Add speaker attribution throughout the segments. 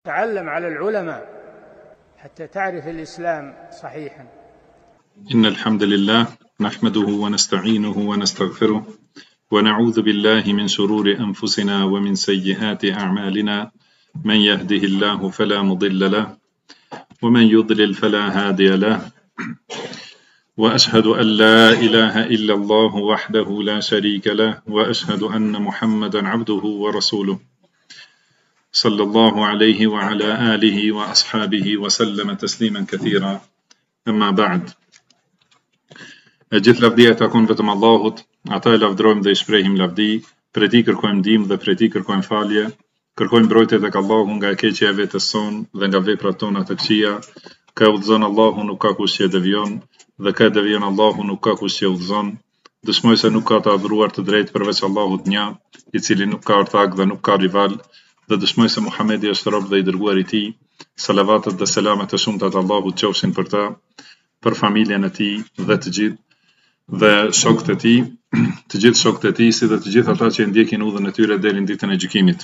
Speaker 1: تعلم على العلماء حتى تعرف الإسلام صحيحا.
Speaker 2: إن الحمد لله نحمده ونستعينه ونستغفره ونعوذ بالله من شرور أنفسنا ومن سيئات أعمالنا. من يهده الله فلا مضل له ومن يضلل فلا هادي له، وأشهد أن لا إله إلا الله وحده لا شريك له، وأشهد أن محمدا عبده ورسوله صلى الله عليه وعلى آله وأصحابه وسلم تسليما كثيرا. أما بعد. Gjithë lavdia takon vetëm Allahut, ata e lavdrojmë dhe i shprehim lavdi, prej tij kërkojmë ndihmë dhe prej tij kërkojmë falje, kërkojmë mbrojtje tek Allahu nga e keqja e vetes son dhe nga veprat tona të këqija. Ka udhëzon Allahu, nuk ka kush që devion, dhe ka devion Allahu, nuk ka kush që udhëzon. Dëshmoj se nuk ka të adhuruar të drejtë përveç Allahut një, i cili nuk ka ortak dhe nuk ka rival, dhe dëshmoj se Muhamedi është rob dhe i dërguar i tij. Salavatet dhe selamet e shumta të Allahut qofshin për ta, për familjen e tij dhe të gjithë dhe shokët e tij, të gjithë shokët e tij, si dhe të gjithë ata që ndjekin udhën e tyre deri në ditën e gjykimit.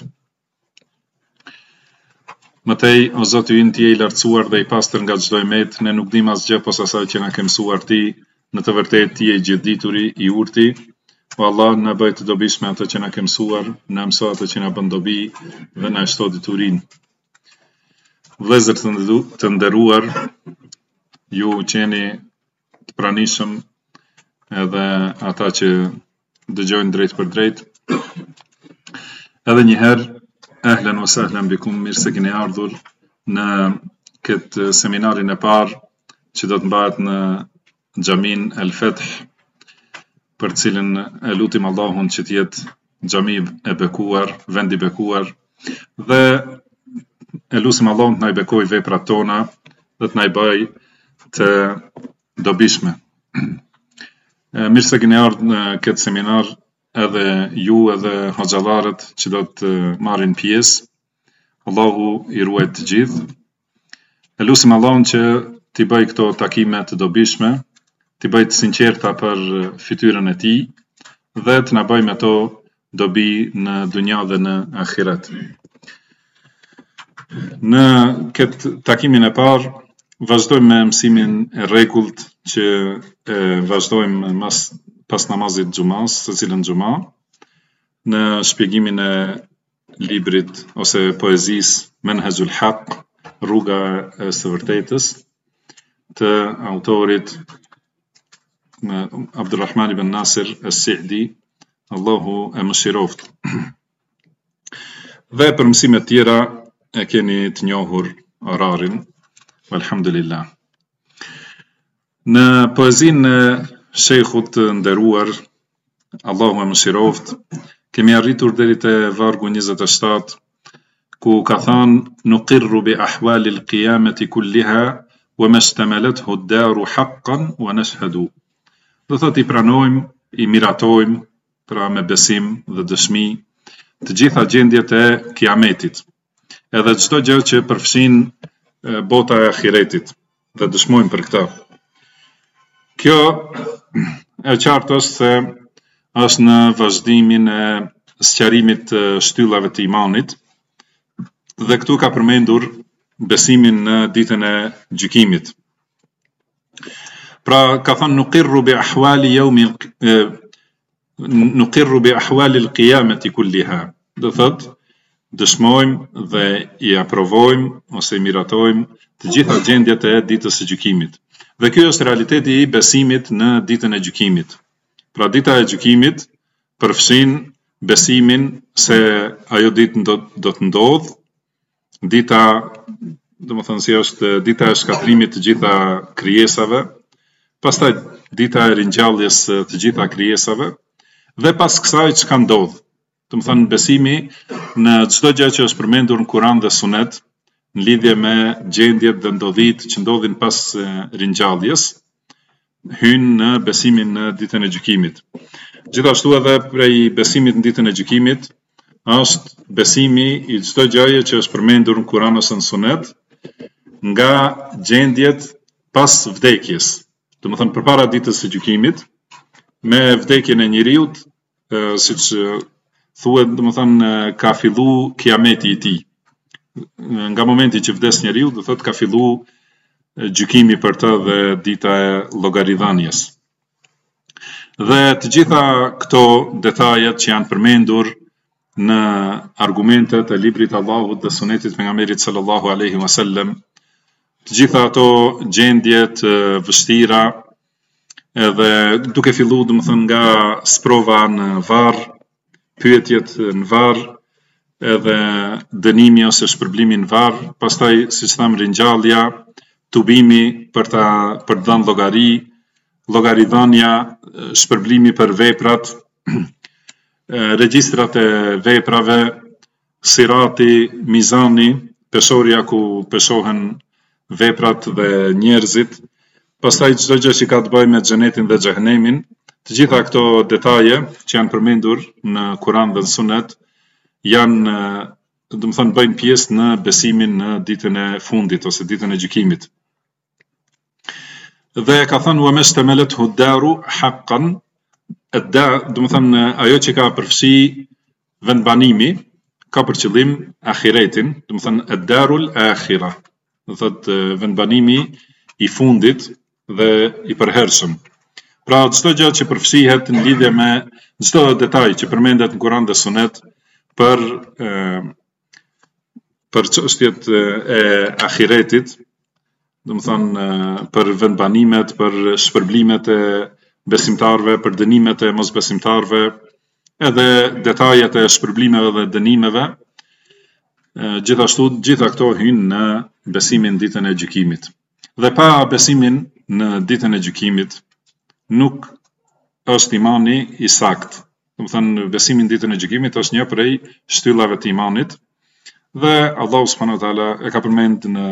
Speaker 2: Mëtej, o Zoti ynë, ti je i lartësuar dhe i pastër nga çdo emet, ne nuk dim asgjë posa asaj që na ke mësuar ti, në të vërtetë ti je i gjithdituri, i urti. O Allah, na bëj të dobishme ato që na ke mësuar, na mëso ato që na bën dobi dhe na shto diturinë. Vëllezër të nderuar, ju qeni të pranishëm, edhe ata që dëgjojnë drejt për drejt. Edhe njëherë, ehlen wa sahlen bikum, mirë se keni ardhur në këtë seminarin e parë që do të mbahet në xhamin El Feth, për cilën e lutim Allahun që të jetë xhami e bekuar, vend i bekuar, dhe e lutim Allahun të na i bekojë veprat tona dhe të na i bëjë të dobishme. Mirë se keni ardhur në këtë seminar, edhe ju edhe hoxhallarët që do të marrin pjesë. Allahu i ruaj të gjithë. E lutim Allahun që t'i bëj këto takime të dobishme, t'i bëj të sinqerta për fytyrën e tij dhe të na bëj me to dobi në dunja dhe në ahiret. Në këtë takimin e parë vazhdojmë me mësimin e rregullt që vazhdojmë pas namazit xumas, secilën xuma, në shpjegimin e librit ose poezisë Menhajul Haq, rruga e së vërtetës, të autorit Abdulrahman ibn Nasir as-Sa'di, Allahu e mëshiroft. Dhe për mësimet tjera e keni të njohur orarin, alhamdulillah. Në poezinë e shejkhut të nderuar, Allahu e mëshiroft, kemi arritur deri te vargu 27, ku ka thënë: nuqirru bi ahwali al-qiyamati kulliha wa ma ishtamalathu ad-daru haqqan wa nashhadu. Do thotë i pranojmë, i miratojmë, pra me besim dhe dëshmi, të gjitha gjendjet e kiametit, edhe çdo gjë që përfshin bota e ahiretit, dhe dëshmojmë për këtë. Kjo e qartë është se është në vazhdimin e sqarimit të shtyllave të imanit, dhe këtu ka përmendur besimin në ditën e gjykimit. Pra ka thënë nuqirru bi ahwali al-qiyamati kulliha. Do thotë dëshmojmë dhe i aprovojmë ose i miratojmë të gjitha gjendjet e ditës së gjykimit. Dhe ky është realiteti i besimit në ditën e gjykimit. Pra dita e gjykimit përfshin besimin se ajo ditë do të ndodhë, dita, domethënë si është dita e shkatrimit të gjitha krijesave, pastaj dita e ringjalljes të gjitha krijesave, dhe pas kësaj çka ndodh. Domethënë besimi në çdo gjë që është përmendur në Kur'an dhe Sunet në lidhje me gjendjet dhe ndodhit që ndodhin pas ringjalljes, hyn në besimin në ditën e gjykimit. Gjithashtu edhe prej besimit në ditën e gjykimit është besimi i çdo gjëje që është përmendur në Kur'an ose në Sunet nga gjendjet pas vdekjes. Domethënë përpara ditës së gjykimit, me vdekjen e njeriut, siç thuhet, domethënë ka fillu kiameti i tij. nga momenti që vdes njeriu, do thotë ka fillu gjykimi për të dhe dita e llogaridhënies. Dhe të gjitha këto detajet që janë përmendur në argumentet e librit Allahut dhe sunetit pejgamberit sallallahu alaihi wasallam, të gjitha ato gjendjet vështira, edhe duke filluar domethënë nga sprova në varr, pyetjet në varr, edhe dënimi ose shpërblimi në varr, pastaj siç thamë ringjallja, tubimi për të dhënë llogari, llogaridhënia, shpërblimi për veprat, regjistrat e veprave, sirati, mizani, peshorja ku peshohen veprat dhe njerëzit, pastaj çdo gjë që ka të bëjë me xhenetin dhe xhehenemin, të gjitha këto detaje që janë përmendur në Kur'an dhe në Sunet janë, domethënë bëjnë pjesë në besimin në ditën e fundit ose ditën e gjykimit. Dhe ka thënë wa mashtamelathu ad-daru haqqan, domethënë ajo që ka përfshi vendbanimi ka për qëllim ahiretin, domethënë ad-darul akhirah, do thotë vendbanimi i fundit dhe i përhershëm. Pra çdo gjë që përfshihet në lidhje me çdo detaj që përmendet në Kur'an dhe Sunet për çështjet e ahiretit, domethënë për vendbanimet, për shpërblimet e besimtarëve, për dënimet e mosbesimtarëve, edhe detajet e shpërblimeve dhe dënimeve, gjithashtu gjitha këto hyjnë në besimin ditën e gjykimit. Dhe pa besimin në ditën e gjykimit nuk është imani i sakt. Domethënë besimin ditën e gjykimit është një prej shtyllave të imanit dhe Allahu subhanahu wa taala e ka përmendur në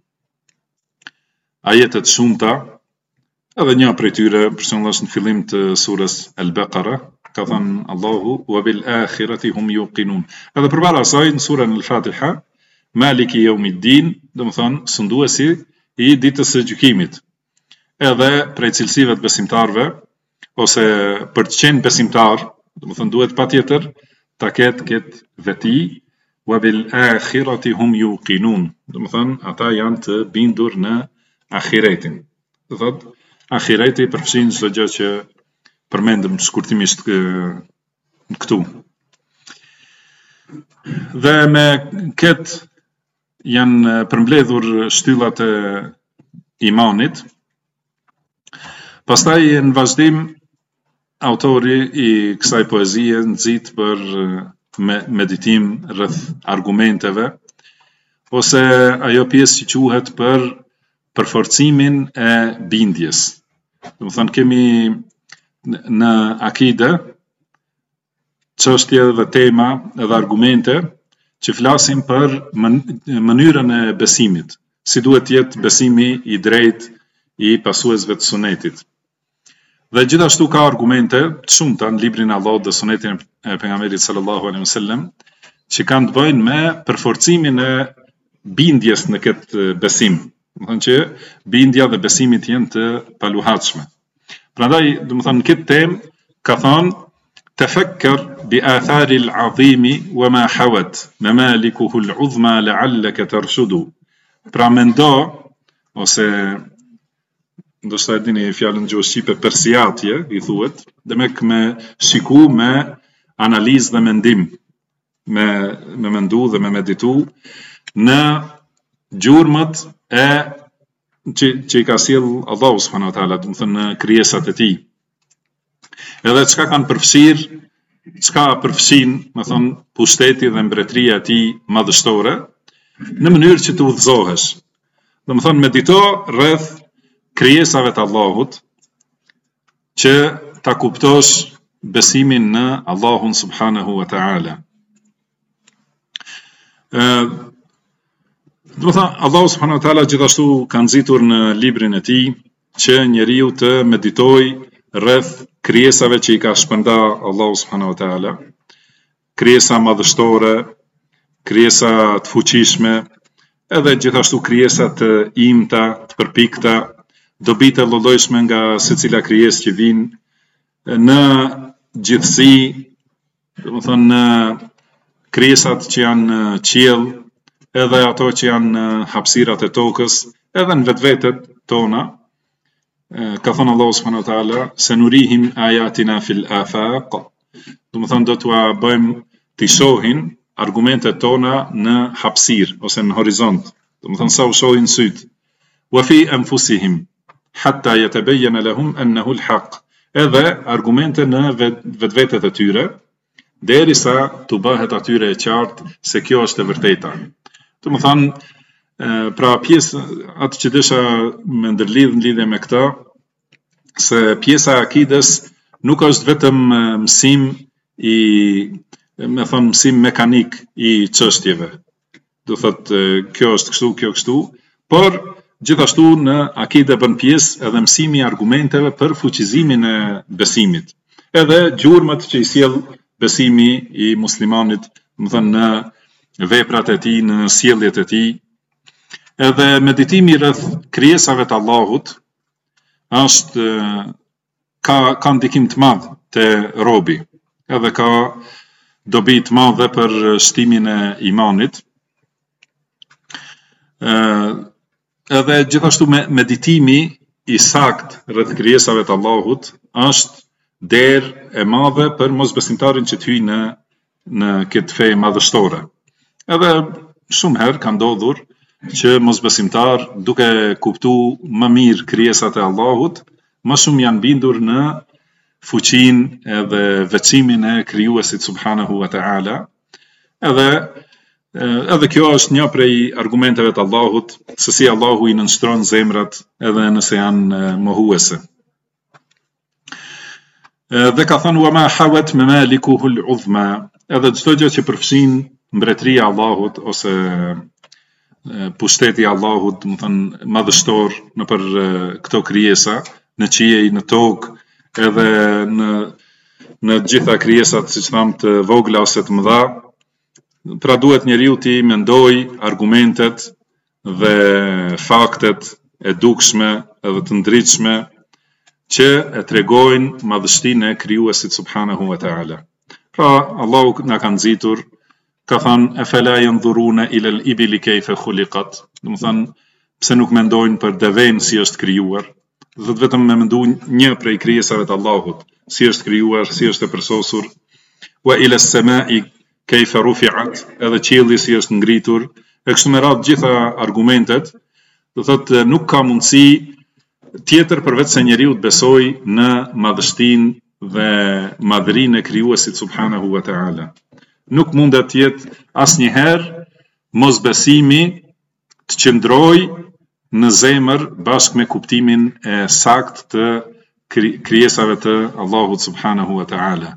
Speaker 2: ajete të shumta, edhe një prej tyre përshëndesh në fillim të surës Al-Baqara, ka thënë Allahu wa bil akhirati hum yuqinun. Edhe përpara asaj në surën Al-Fatiha, Maliki yawmiddin, domethënë sunduesi i ditës së gjykimit. Edhe prej cilësive të besimtarëve, ose për të qenë besimtar, domethënë duhet patjetër ta ketë veti wa bil akhirati hum yuqinun. Domethënë ata janë të bindur në ahiretin. Do thotë ahireti përfshin çdo gjë që përmendëm shkurtimisht këtu. Dhe me këtë janë përmbledhur shtyllat e imanit. Pastaj në vazhdim autori i kësaj poezie nxit për meditim rreth argumenteve ose ajo pjesë që quhet për përforcimin e bindjes. Domethënë kemi në akide çështje dhe tema edhe argumente që flasin për mënyrën e besimit, si duhet të jetë besimi i drejtë i pasuesve të sunetit. Dhe gjithashtu ka argumente të shumta në librin e Allahut dhe sunetin e pejgamberit sallallahu alaihi wasallam që kanë të bëjnë me përforcimin e bindjes në këtë besim. Domethënë që bindja dhe besimi të jenë të paluhatshme. Prandaj, domethënë në këtë temë ka thënë tafakkar bi athari al-azimi wa ma hawat mamalikuhu al-uzma la'allaka tarshudu. Pra mendo ose ndoshta e dini fjalën gjuhë shqipe persiatje, i thuhet, demek me shiku, me analizë dhe mendim, me mendu dhe me meditu në gjurmët e që i ka sjell Allahu subhanahu wa taala, domethënë në krijesat e tij. Edhe çka kanë përfshir, çka përfshin, më thon, pushteti dhe mbretëria e tij madhështore, në mënyrë që të udhëzohesh. Domethënë medito rreth krijesave të Allahut, që ta kuptosh besimin në Allahun subhanahu wa ta'ala. Domethënë Allahu subhanahu wa ta'ala gjithashtu ka nxitur në librin e tij që njeriu të meditojë rreth krijesave që i ka shpërnda Allahu subhanahu wa ta'ala, krijesa madhështore, krijesa të fuqishme, edhe gjithashtu krijesa të imta, të përpikta, dobitë lloj-llojshme nga secila krijesë që vijnë në gjithësi, domethënë në krijesat që janë në qiell, edhe ato që janë në hapësirat e tokës, edhe në vetvetet tona. Ka thënë Allahu subhanahu wa taala, "Sanurihim ayatina fil afaq." Do të thonë do t'ua bëjmë të shohin argumentet tona në hapësirë ose në horizont. Do të thonë sa u shohin syt. Wa fi anfusihim hatta yatabayyana lahum annahu al-haq. Edhe argumente në vetvetet e tyre, derisa të bëhet atyre e qartë se kjo është e vërteta. Do të thonë, pra pjesë atë që desha me ndërlidh në lidhje me këtë, se pjesa e akides nuk është vetëm mësim mësim mekanik i çështjeve. Do thotë kjo është kështu, kjo kështu, por gjithashtu në akide bën pjesë edhe mësimi i argumenteve për fuqizimin e besimit. Edhe gjurmët që i sjell besimi i muslimanit, do të thënë në veprat e tij, në sjelljet e tij. Edhe meditimi rreth krijesave të Allahut është ka ndikim të madh te robi. Edhe ka dobi të madhe për shtimin e imanit. Edhe gjithashtu meditimi i sakt rreth krijesave të Allahut është derë e madhe për mosbesimtarin që të hyjë në këtë fe madhështore. Edhe shumë herë ka ndodhur që mosbesimtar duke kuptuar më mirë krijesat e Allahut, më shumë janë bindur në fuqinë edhe veçimin e krijuesit subhanahu wa taala. Edhe kjo është një prej argumenteve të Allahut, se si Allahu i nënshtron zemrat edhe nëse janë mohuese. Dhe ka thënë wa ma hawat mamalikuhu al-uzma, edhe çdo gjë që përfshin mbretëria e Allahut ose pushteti i Allahut, do të thënë madhështor nëpër këto krijesa, në qiej, në tokë, edhe në gjitha krijesat, siç thamë, të vogla ose të mëdha. Pra duhet njeriu të mendoj argumentet dhe faktet e dukshme edhe të ndritshme që e tregojnë madhështinë e krijuesit subhanahu wa taala. Pra Allahu na ka nxitur, ka thënë afala yanzuruna ila al-ibli kayfa khuliqat. Do të thënë pse nuk mendojnë për deven si është krijuar. Do të vetëm me mendu një prej krijesave të Allahut, si është krijuar, si është e përsosur. Wa ila as-sama'i kayfa rufi'at, edhe qielli si është ngritur. E kështu me radhë gjitha argumentet, do thotë nuk ka mundësi tjetër përveç se njeriu të besojë në madhështinë dhe madhërinë e krijuesit subhanahu wa taala. Nuk mundet të jetë asnjëherë mosbesimi të qëndrojë në zemër bashkë me kuptimin e sakt të krijesave të Allahut subhanahu wa taala.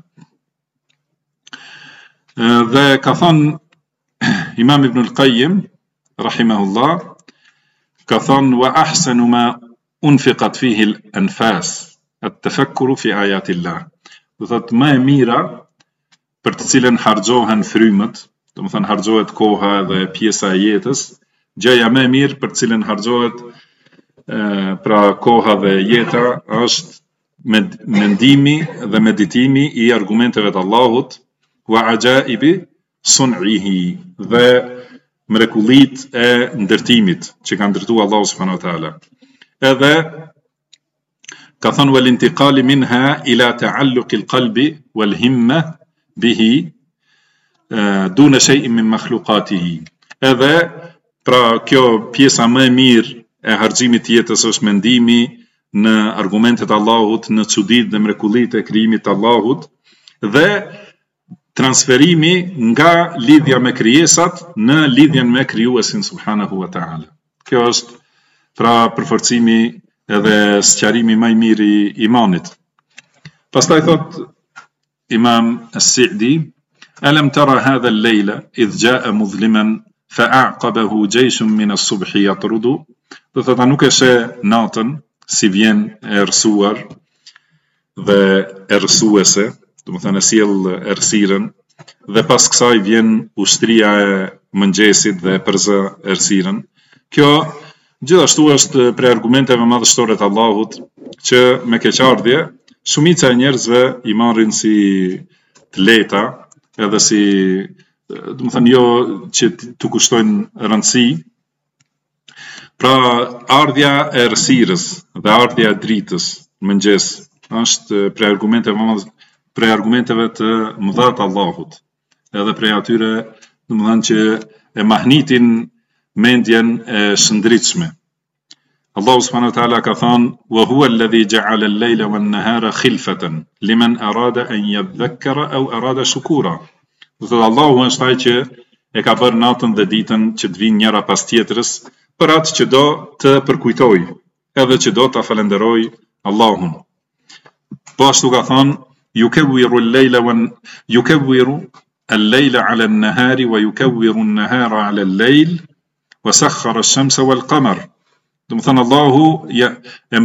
Speaker 2: Dhe ka thënë Imam Ibn al-Qayyim rahimahullah, ka thënë wa ahsanu ma unfiqat fihi al-anfas at-tafakkuru fi ayatillah. Do thotë më e mira për të cilën harxhohen frymët, do të thënë harxhohet koha dhe pjesa e jetës, gjëja më e mirë për të cilën harxhohet pra koha dhe jeta është mendimi dhe meditimi i argumenteve të Allahut, wa ajaibi sun'ihi, dhe mrekullit e ndërtimit që ka ndërtuar Allahu subhanahu wa taala. Edhe ka thënë wal intiqali minha ila ta'alluq al-qalbi wal himma bihi duna shay'in min makhluqatihi. Edhe pra kjo pjesa më e mirë e harxhimit të jetës është mendimi në argumentet e Allahut, në çuditë dhe mrekullitë e krijimit të Allahut, dhe transferimi nga lidhja me krijesat në lidhjen me krijuesin subhanahu wa taala. Kjo është pra përforcimi edhe sqarimi më i mirë i imanit. Pastaj thot Imam As-Sa'di, alam tara hadha al-layla idh jaa mudhliman fa'aqabahu jayshun min as-subhi yatrudu. Do thotë nuk e sheh natën si vjen e errësuar dhe errësuese, do të thënë sjell errësirën, dhe pas kësaj vjen ushtria e mëngjesit dhe përzë errësirën. Kjo gjithashtu është prej argumenteve madhështore të Allahut që me keqardhje shumica e njerëzve i marrin si të lehta, edhe si do të thënë jo që të kushtojnë rëndësi. Pra ardhja e errësirës dhe ardhja e dritës në mëngjes është prej argumenteve të mëdha të Allahut, edhe prej atyre do të thënë që e mahnitin mendjen e shëndritshme. Allahu subhanahu wa taala ka thënë: "Wa huwa alladhi ja'ala al-layla wan-nahara khilfatan liman arada an yadhakkara aw arada shukura." Do thotë Allahu është ai që e ka bërë natën dhe ditën që të vinë njëra pas tjetrës për atë që do të përkujtoj, edhe që do ta falenderoj Allahun. Po ashtu ka thënë: "Yukawwiru al-layla 'ala an-nahari wa yukawwiru an-nahara 'ala al-layl wa sakhkhara ash-shamsa wal-qamar." Do të thënë Allahu ja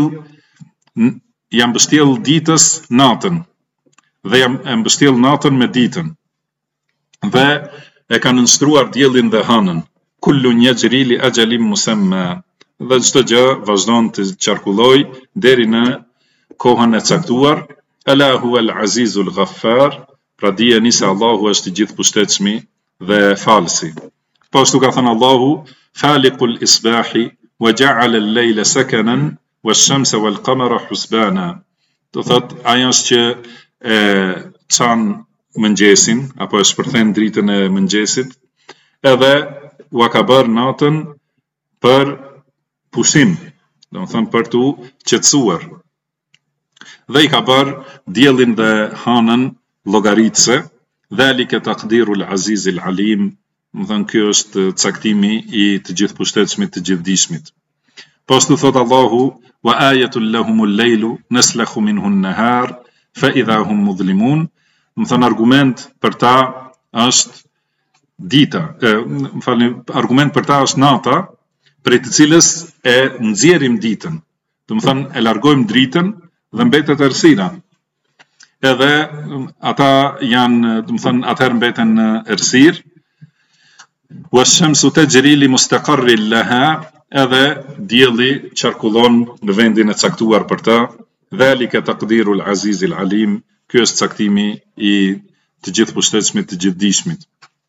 Speaker 2: mbështjell ditës natën dhe ja mbështjell natën me ditën dhe e ka nënshtruar diellin dhe hënën. Kullun yajri li ajalin musamma. Dhe çdo gjë vazhdon të qarkulloj deri në kohën e caktuar. Ala huwa al-azizul ghaffar. Pra dijeni se Allahu është i gjithëpushtetshmi dhe falësi. Po ashtu ka thënë Allahu: "Faliqul isbahi wa ja'ala al-layla sakanan wash-shamsa wal-qamara husbana." Do thotë ai është që e çan mëngjesin apo e shpërthen dritën e mëngjesit, edhe ua ka bërë natën për pushim, do të thënë për tu qetësuar. Dhe i ka bërë diellin dhe hënën llogaritse. Dhalika taqdirul azizil alim. Do thënë ky është caktimi i të gjithëpushtetshmit, të gjithdijshmit. Po ashtu thot Allahu: "Wa ayatul lahumul laylu naslakhu minhu an-nahar fa idha hum mudhlimun." Do thënë argument për ta është dita, argument për ta është nata, prej të cilës e nxjerrim ditën. Do thënë e largojmë dritën dhe mbetet errësira. Edhe ata janë, do thënë atëherë mbeten në errësirë. Wash-shamsu tajri li mustaqarrin laha. Edhe dielli qarkullon në vendin e caktuar për ta. Dhalika taqdirul azizil alim. Ky është caktimi i të gjithëpushtetshmit, të gjithdijshmit.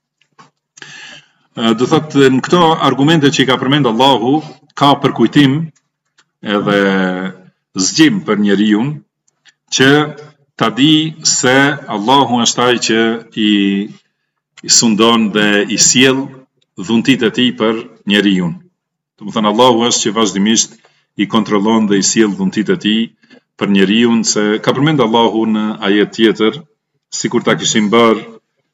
Speaker 2: Do thotë në këto argumente që i ka përmend Allahu ka përkujtim edhe zgjim për njeriu që ta di se Allahu është ai që i sundon dhe i sjell dhuntit e tij për njeriu. Do të thënë Allahu është që vazhdimisht i kontrollon dhe i sjell dhuntit e tij për njeriu, se ka përmend Allahu në ajet tjetër, sikur ta kishim bërë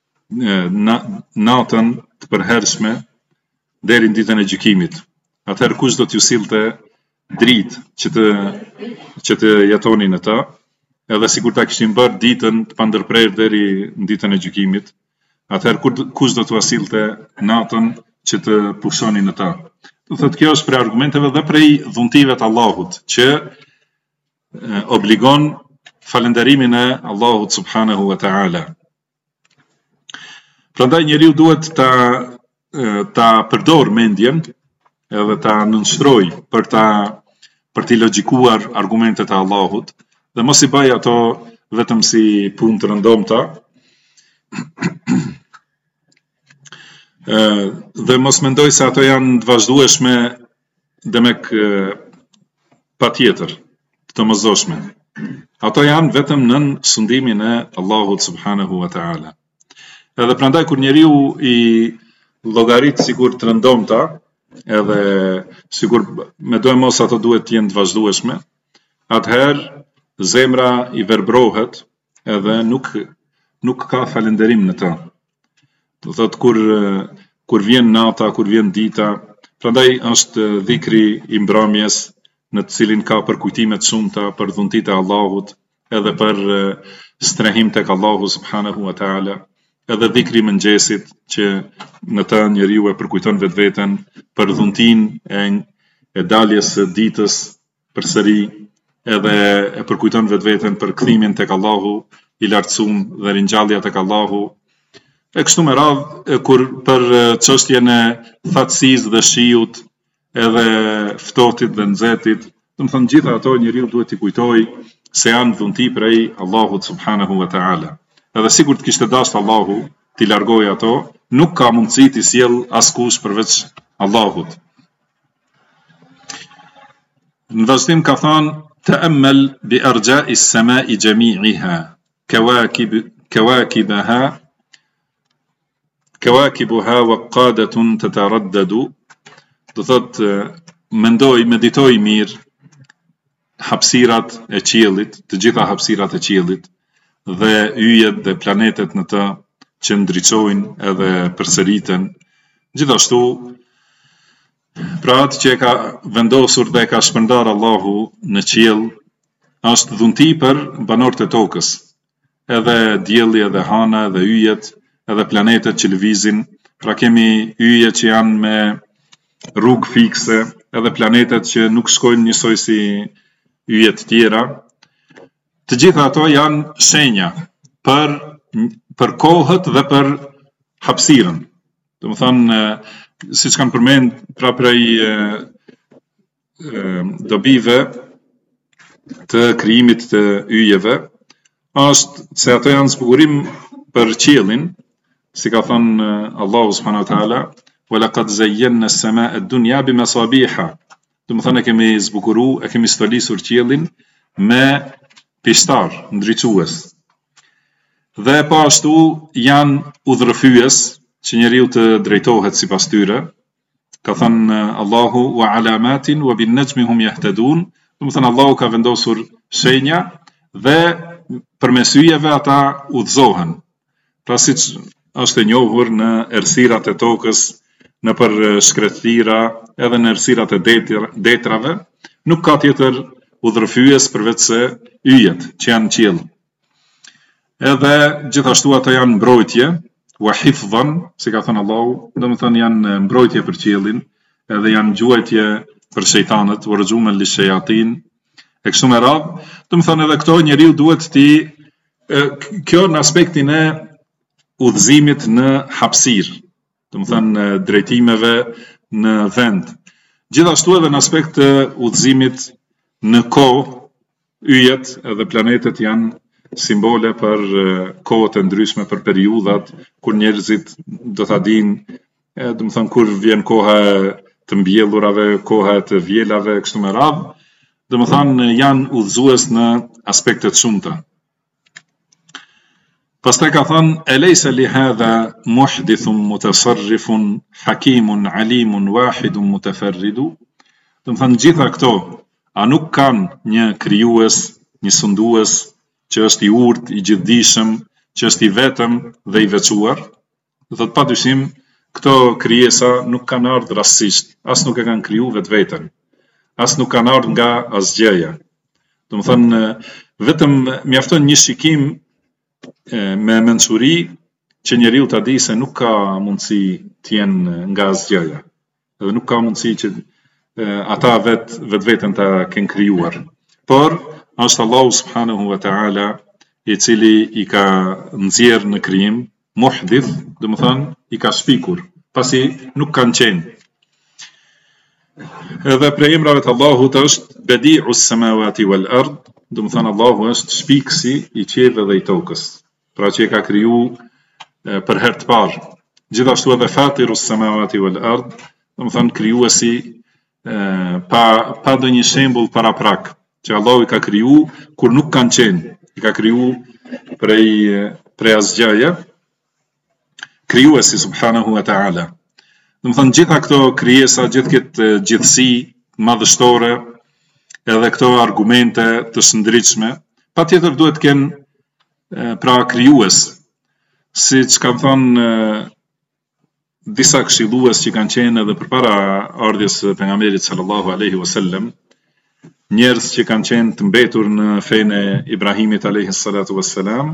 Speaker 2: natën të përhershme deri në ditën e gjykimit. Atëherë kush do t'ju sillte dritë që të jetoni në ta, edhe sikur ta kishim bërë ditën të pandërprerë deri në ditën e gjykimit. Atëherë kush do t'u sillte natën që të pushoni në ta. Do thotë kjo është prej argumenteve dhe prej dhuntive të Allahut që obligon falënderimin e Allahut subhanahu wa ta'ala. Prandaj njeriu duhet ta përdor mendjen edhe ta nënshtroj për të logjikuar argumentet e Allahut dhe mos i bëj ato vetëm si punë të rëndomta. Dhe mos mendoj se ato janë të vazhdueshme demek patjetër, të mëzoshme. Ato janë vetëm nën sundimin e Allahut subhanahu wa ta'ala. Edhe prandaj kur njeriu i llogarit sikur të rëndomta, edhe sikur mendojmë mos ato duhet të jenë të vazhdueshme, atëherë zemra i verbrohet edhe nuk ka falënderim në të. Do thotë kur vjen nata, kur vjen dita, prandaj është dhikri i mbrëmjes në të cilin ka përkujtime të shumta për dhuntitë e Allahut, edhe për strehim tek Allahu subhanahu wa ta'ala, edhe dhikri i mëngjesit që në të njeriu e përkujton vetveten për dhuntinë e daljes së ditës përsëri, edhe e përkujton vetveten për kthimin tek Allahu i lartësuar dhe ringjallja tek Allahu. E kështu me radhë kur për çështjen e thatësisë dhe shiut, edhe ftohtit dhe nxehtit, do të thënë gjitha ato njeriu duhet t'i kujtojë se janë dhunti prej Allahut subhanahu wa ta'ala. Edhe sikur të kishte dashur Allahu t'i largoj ato, nuk ka mundësi t'i sjell askush përveç Allahut. Në vazhdim ka thënë ta'ammal bi arja'i as-sama'i jami'iha kawakibuha waqadatun tataraddadu. Do thot meditoj mirë hapësirat e qiellit, të gjitha hapësirat e qiellit dhe yjet dhe planetet në të që ndriçojnë edhe përsëriten. Gjithashtu, pra atë që e ka vendosur dhe e ka shpërndar Allahu në qiell, është dhunti për banorët e tokës, edhe dielli, edhe hana, edhe yjet, edhe planetet që lëvizin. Pra kemi yje që janë me rrugë fikse, edhe planetet që nuk shkojnë njësoj si yjet tjera. Të gjitha ato janë shenja për kohët dhe për hapësirën. Do më thënë, si që kam përmend pra prej dobive të krijimit të yjeve, është se ato janë zbukurim për qiellin, si ka thënë Allahu subhanahu wa taala, "Walaqad zayyana as-samaa'a ad-dunya bimasabiha." Do më thënë e kemi zbukuru, e kemi stolisur qiellin me pishtar, ndriçues. Dhe po ashtu janë udhërfyes që njeriu të drejtohet sipas tyre. Ka thënë Allahu wa alamatin wa bin najmi hum yahtadun. Do të thënë Allahu ka vendosur shenja dhe përmes yjeve ata udhëzohen. Pra siç është e njohur në errësirat e tokës, në për shkretëtira, edhe në errësirat e detrave, nuk ka tjetër udhërfyes përveç se yjet që janë qiell. Edhe gjithashtu ata janë mbrojtje, wa hifdhan, si ka thënë Allahu, do të thënë janë mbrojtje për qiellin, edhe janë gjuajtje për shejtanët, wa rjuman lish-shayatin. E kështu me radhë, do të thënë edhe këto njeriu duhet kjo në aspektin e udhëzimit në hapësirë, do të thënë drejtimeve në vend. Gjithashtu edhe në aspekt të udhëzimit në kohë, yjet edhe planetet janë simbole për kohët e ndryshme, për periudhat kur njerëzit do ta dinë, do të thënë kur vjen koha e të mbjellurave, koha e të vjelave, kështu me radhë, do të thënë janë udhëzues në aspekte të shumta. Pastaj ka thënë eleysa li hadha muhdithun mutasarrifun hakimun alimun wahidun mutafarridu. Do të thënë gjitha këto, a nuk kanë një krijues, një sundues që është i urtë, i gjithdijshëm, që është i vetëm dhe i veçuar? Do thotë padyshim këto krijesa nuk kanë ardhur rastësisht, as nuk e kanë kriju vetveten, as nuk kanë ardhur nga asgjëja. Do të thënë vetëm mjafton një shikim me mençuri që njeriu ta di se nuk ka mundësi të jenë nga asgjëja. Edhe nuk ka mundësi që ata vetveten ta kenë krijuar. Por është Allahu subhanahu wa taala i cili i ka nxjerr në krijim, muhdith, do të thënë i ka shpikur, pasi nuk kanë qenë. Edhe prej emrave të Allahut është Badi'us samawati wal ard, do të thënë Allahu është shpikësi i qiellit dhe i tokës, pra që e ka kriju për herë të parë. Gjithashtu edhe Fatirus samawati wal ard, do të thënë krijuesi pa ndonjë shembull paraprak, që Allahu i ka kriju kur nuk kanë qenë, i ka kriju prej asgjëje, krijuesi subhanahu wa taala. Do të thënë gjitha këto krijesa, gjithë këtë gjithësi madhështore, edhe këto argumente të shëndritshme, patjetër duhet të kenë pra krijues, siç kanë thënë disa këshillues që kanë qenë edhe përpara ardhjes së pejgamberit sallallahu alaihi wasallam, njerëz që kanë qenë të mbetur në fenë e Ibrahimit alayhi salatu wassalam,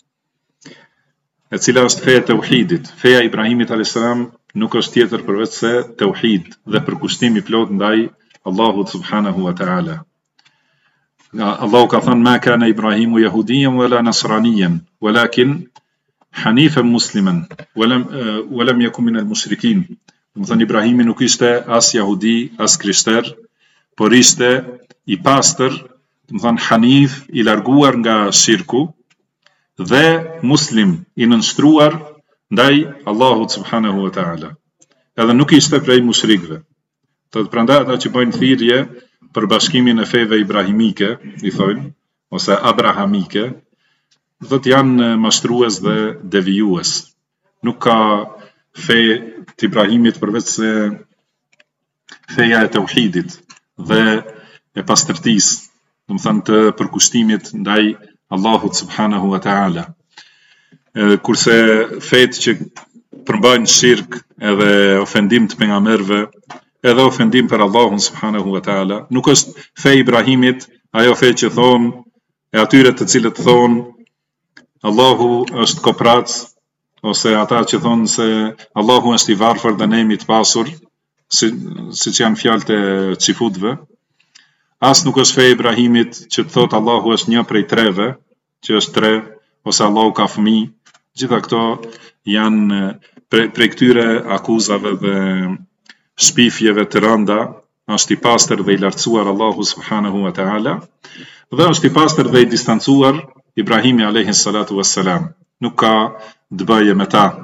Speaker 2: e cila është feja e tauhidit. Feja e Ibrahimit alayhi salam nuk është tjetër përveç se tauhid dhe përkushtimi plot ndaj Allahut subhanahu wa taala. Allahu ka thënë ma kana Ibrahimu yahudiyan wala nasraniyan, walakin hanifan musliman, walam yakun min al-mushrikin. Do të thënë Ibrahimi nuk ishte as jahudi, as krishter, por ishte i pastër, do të thënë hanif, i larguar nga shirku dhe muslim, i nënshtruar ndaj Allahut subhanahu wa ta'ala. Edhe nuk ishte prej mushrikëve. Prandaj ata që bëjnë thirrje për bashkimin e feve ibrahimike, i thojnë, ose abrahamike, janë mashtrues dhe devijues. Nuk ka fe të Ibrahimit përveç se feja e tauhidit dhe e pastërtisë, domethënë të përkushtimit ndaj Allahut subhanahu wa ta'ala. Kurse fetë që përmbajnë shirk edhe ofendim të pejgamberëve, edhe ofendim për Allahun subhanahu wa ta'ala, nuk është fe Ibrahimit ajo fe që thonë, e atyre të cilët thonë Allahu është koprac, ose ata që thonë se Allahu është i varfër dhe ne jemi të pasur, siç janë fjalët e xifutëve. As nuk është fe Ibrahimit që të thotë Allahu është një prej treve, që është tre, ose Allahu ka fëmijë. Gjitha këto janë prej këtyre akuzave dhe shpifjeve të rënda, është i pastër dhe i lartësuar Allahu subhanahu wa ta'ala, dhe është i pastër dhe i distancuar Ibrahimi alayhi salatu wassalam. Nuk ka të bëje me ta.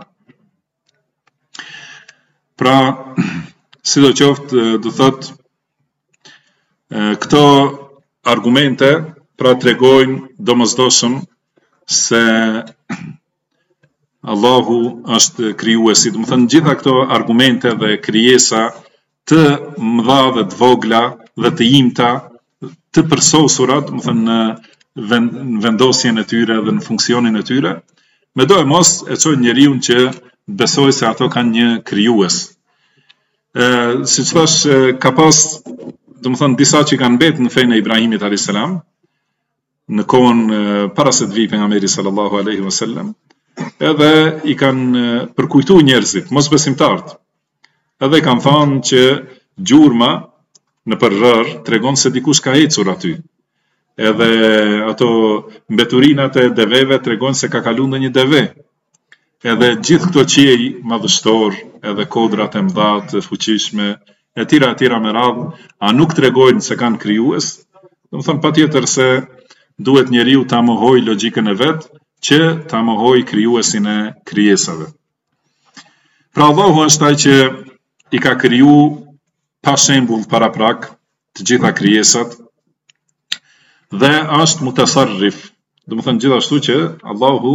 Speaker 2: Pra, sidoqoftë do thotë këto argumente pra tregojnë domosdoshëm se Allahu është krijuesi, do të thënë gjitha këto argumente dhe krijesa të mëdha dhe të vogla dhe të imta, të përsosura, do të thënë në vendosjen e tyre dhe në funksionin e tyre, me do e mos e çojnë njeriu që besoj se ato kanë një krijues. Siç thash, ka pas, do të thënë disa që kanë mbetë në fenë e Ibrahimit alayhis salam, në kohën para se të vijë pejgamberi sallallahu alaihi wasallam, edhe i kanë përkujtuar njerëzit, mosbesimtarët. Edhe kanë thënë që gjurma në përrër tregon se dikush ka ecur aty. Edhe ato mbeturinat e deveve tregojnë se ka kaluar ndonjë deve. Edhe gjithë këto qiej madhështor, edhe kodrat e mëdha të fuqishme, e tjera me radhë, a nuk tregojnë se kanë krijues? Domethënë patjetër se duhet njeriu ta mohojë logjikën e vet, që ta mohojë krijuesin e krijesave. Pra Allahu është ai që i ka kriju pa shembull paraprak të gjitha krijesat dhe është mutasarrif. Domethënë gjithashtu që Allahu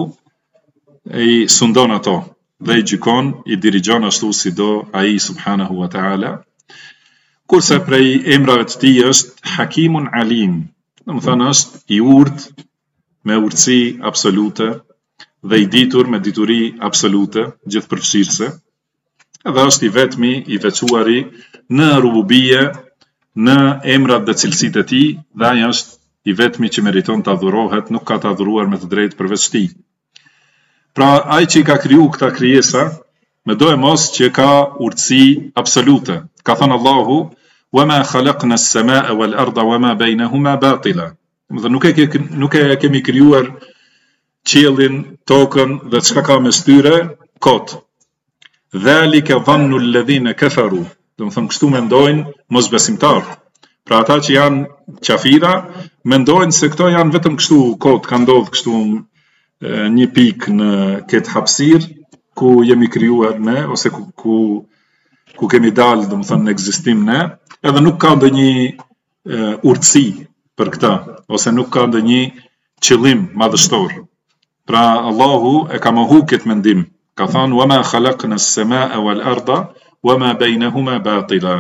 Speaker 2: i sundon ato dhe i gjykon, i dirigjon ashtu si do ai subhanahu wa ta'ala. Kurse prej emrave të tij është Hakimun Alim. Domethënë është i urtë me urtësi absolute dhe i ditur me dituri absolute, gjithëpërfshirëse. Edhe është i vetmi, i veçuari në rububie, në emrat dhe cilësitë e tij, dhe ai është i vetmi që meriton të adhurohet, nuk ka të adhuruar me të drejtë përveç tij. Pra ai që i ka kriju këta krijesa, me do e mos që ka urtësi absolute. Ka thënë Allahu: "Wama khalaqna as-samaa wal-ardha wama baynahuma batila." Dhe nuk e kemi krijuar qiellin, tokën dhe çka ka mes tyre kot. Dhalika dhannu alladhina kafaru. Do të thonë kështu mendojnë mosbesimtarët. Pra ata që janë qafira mendojnë se këto janë vetëm kështu kot, ka ndodhur kështu një pikë në këtë hapësirë ku jemi krijuar ne ose ku kemi dalë, do të thonë në ekzistim ne, edhe nuk ka ndonjë urtësi për këtë, ose nuk ka ndonjë qëllim madhështor. Pra Allahu e ka mohu këtë mendim. Ka thënë: "Wama khalaqna as-samaa wal-ardha wama baynahuma batila."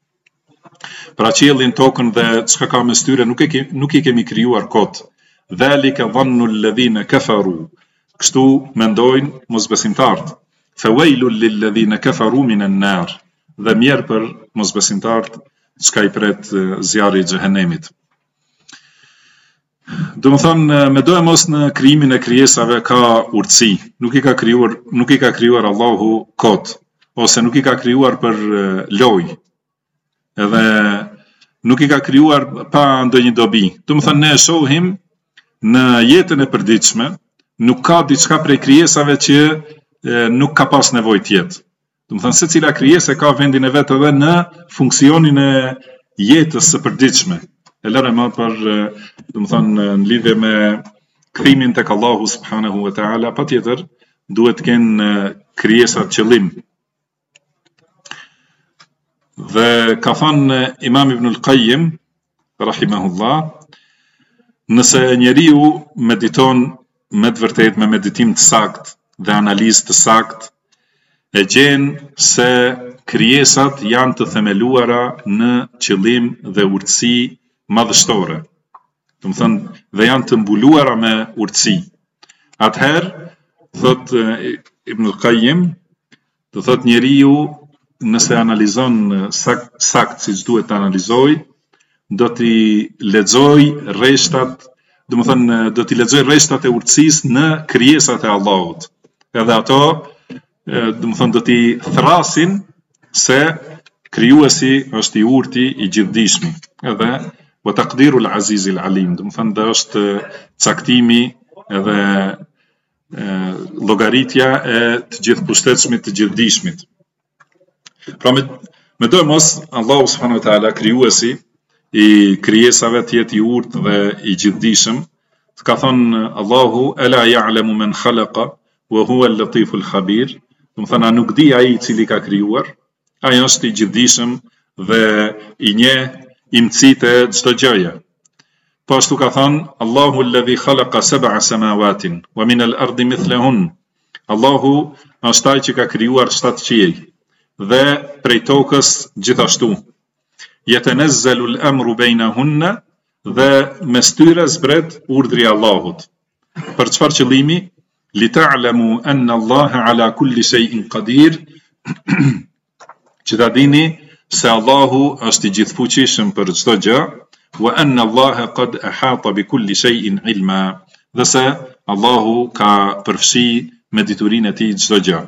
Speaker 2: Pra qiellin, tokën dhe çka ka mes tyre nuk i kemi krijuar kot. Dhalika dhannu alladhina kafaru. Kështu mendojnë mosbesimtarët. Fawailul lilladhina kafaru minan nar. Dhe mirë për mosbesimtarët çka i pret zjarri i xhehenemit. Do të thonë, me do e mos në krijimin e krijesave ka urtësi. Nuk i ka krijuar Allahu kot, ose nuk i ka krijuar për lojë. Edhe nuk i ka krijuar pa ndonjë dobi. Do të thonë, ne e shohim në jetën e përditshme, nuk ka diçka prej krijesave që nuk ka pas nevojë të jetë. Do të thonë, secila krijesë ka vendin e vet edhe në funksionin e jetës së përditshme. E lërë më për, do të thonë, në lidhje me kthimin tek Allahu subhanahu wa ta'ala, patjetër duhet kenë krijesat qëllim. Dhe ka thënë Imam Ibn al-Qayyim rahimahullah, nëse njeriu mediton me të vërtet me meditim të sakt dhe analizë të sakt, e gjen se krijesat janë të themeluara në qëllim dhe urtësi madhështore. Do të thënë, dhe janë të mbuluara me urtësi. Atëherë, thot Ibn al-Qayyim, do thot njeriu nëse analizon sakt siç duhet të analizoj, do t'i lexoj rreshtat, do të thënë do t'i lexoj rreshtat e urtësisë në krijesat e Allahut. Edhe ato, do të thënë do t'i thrasin se krijuesi është i urti, i gjithdijshëm. Edhe wa taqdirul azizil alim, do të thënë dhe është caktimi edhe llogaritja e të gjithëpushtetshmit, të gjithdijshmit. Pra me do mos Allahu subhanahu wa taala krijuesi i krijesave të jetë i urtë dhe i gjithdijshëm, ka thënë Allahu ala ya'lamu man khalaqa wa huwa al-latiful khabir, do të thënë nuk di ai i cili ka krijuar, ai është i gjithdijshëm dhe i njeh imësitë e çdo gjëje. Po ashtu ka thënë Allahu alladhi khalaqa sab'a samawatin wa min al-ardi mithlahun, Allahu është ai që ka krijuar 7 qiell dhe prej tokës gjithashtu. Yatanazzalu al-amru baynahunna, dhe mes tyre zbret urdhri i Allahut. Për çfarë qëllimi? Li ta'lamu anna Allaha ala kulli shay'in qadir, që ta dini se Allahu është i gjithfuqishëm për çdo gjë, wa anna Allaha qad ahata bi kulli shay'in ilma, dhe se Allahu ka përfshi me diturinë e tij çdo gjë.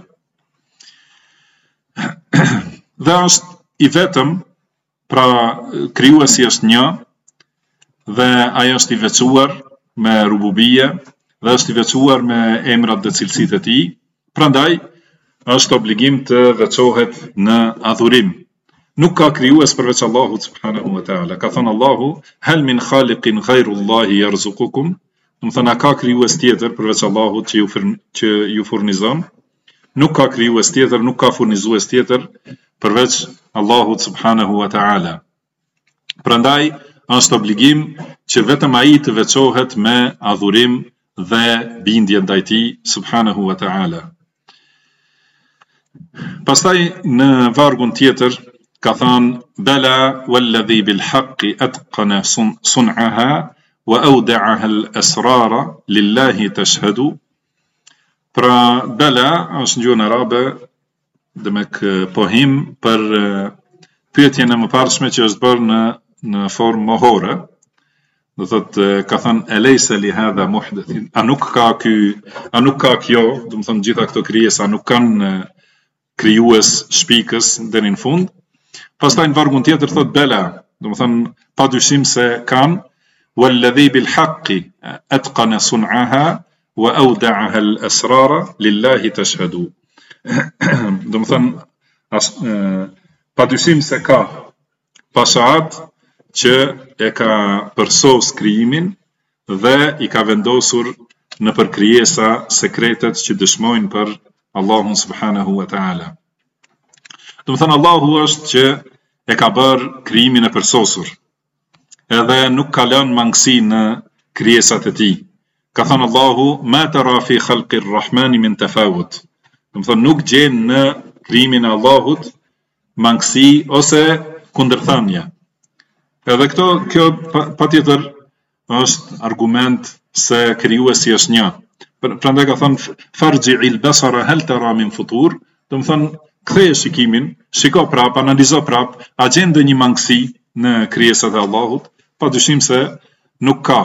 Speaker 2: Dhe është i vetëm, pra krijuesi është një, dhe ai është i veçuar me rububie, dhe është i veçuar me emrat dhe cilësitë e tij, prandaj është obligim të veçohet në adhurim. Nuk ka krijues përveç Allahut subhanahu wa taala. Ka thënë Allahu, hal min khaliqin ghayru Allahi yarzuqukum, do të thënë ka krijues tjetër përveç Allahut që ju furnizon. Nuk ka krijues tjetër, nuk ka furnizues tjetër përveç Allahut subhanahu wa taala. Prandaj është obligim që vetëm ai të veçohet me adhurim dhe bindje ndaj tij subhanahu wa taala. Pastaj në vargun tjetër ka thënë bala walladhi bil haqqi atqana sun'aha wa awda'aha al-asrara lillahi tashhadu. Pra bala është në gjuhën arabe demek pohim për pyetjen e mëparshme që është bërë në formë mohore. Do thotë ka thënë eleysa li hadha muhdathin, a nuk ka kjo, do të thënë gjitha këto krijesa nuk kanë krijues shpikës deri në fund. Pastaj në vargun tjetër thotë bela, do të thënë padyshim se kanë, walladhi bil haqqi atqana sun'aha wa awda'aha al-asrara lillahi tashhadu. Do të thënë padyshim se ka pashat që e ka përsos krijimin dhe i ka vendosur në për krijesa sekretet që dëshmojnë për Allahun subhanahu wa taala. Do të thënë Allahu është që e ka bërë krijimin e përsosur, edhe nuk ka lënë mangësi në krijesat e tij. Ka thënë Allahu, ma tara fi khalqi rrahmani min tafawut. Do të thënë nuk gjen në krijimin e Allahut mangësi ose kundërthënie. Edhe kjo patjetër është argument se krijuesi është një. Prandaj ka thënë farji'il basara hal tara min futur, do të thënë ktheje shikimin, shiko prap, analizo prap, a gjen ndonjë mangësi në krijesat e Allahut? Padyshim se nuk ka.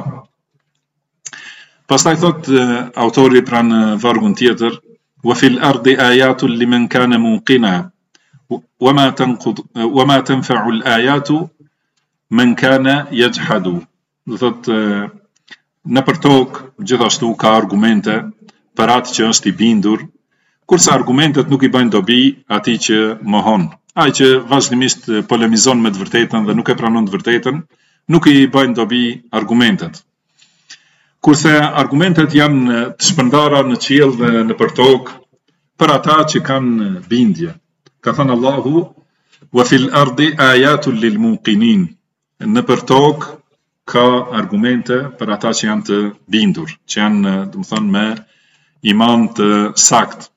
Speaker 2: Pastaj thot autori pranë vargun tjetër, wa fil ardi ayatun liman kana muqina wa ma tanfa'u al-ayatu man kana yajhadu. Do thot në për tokë gjithashtu ka argumente për atë që është i bindur, kurse argumentet nuk i bëjnë dobi atij që mohon. Ai që vazhdimisht polemizon me të vërtetën dhe nuk e pranon të vërtetën, nuk i bëjnë dobi argumentet. Kurse argumentet janë të shpërndara në qiell dhe nëpër tokë për ata që kanë bindje. Ka thënë Allahu: "Wa fil ardi ayatun lil muqinin." Nëpër tokë ka argumente për ata që janë të bindur, që janë, domethënë, me iman të sakt.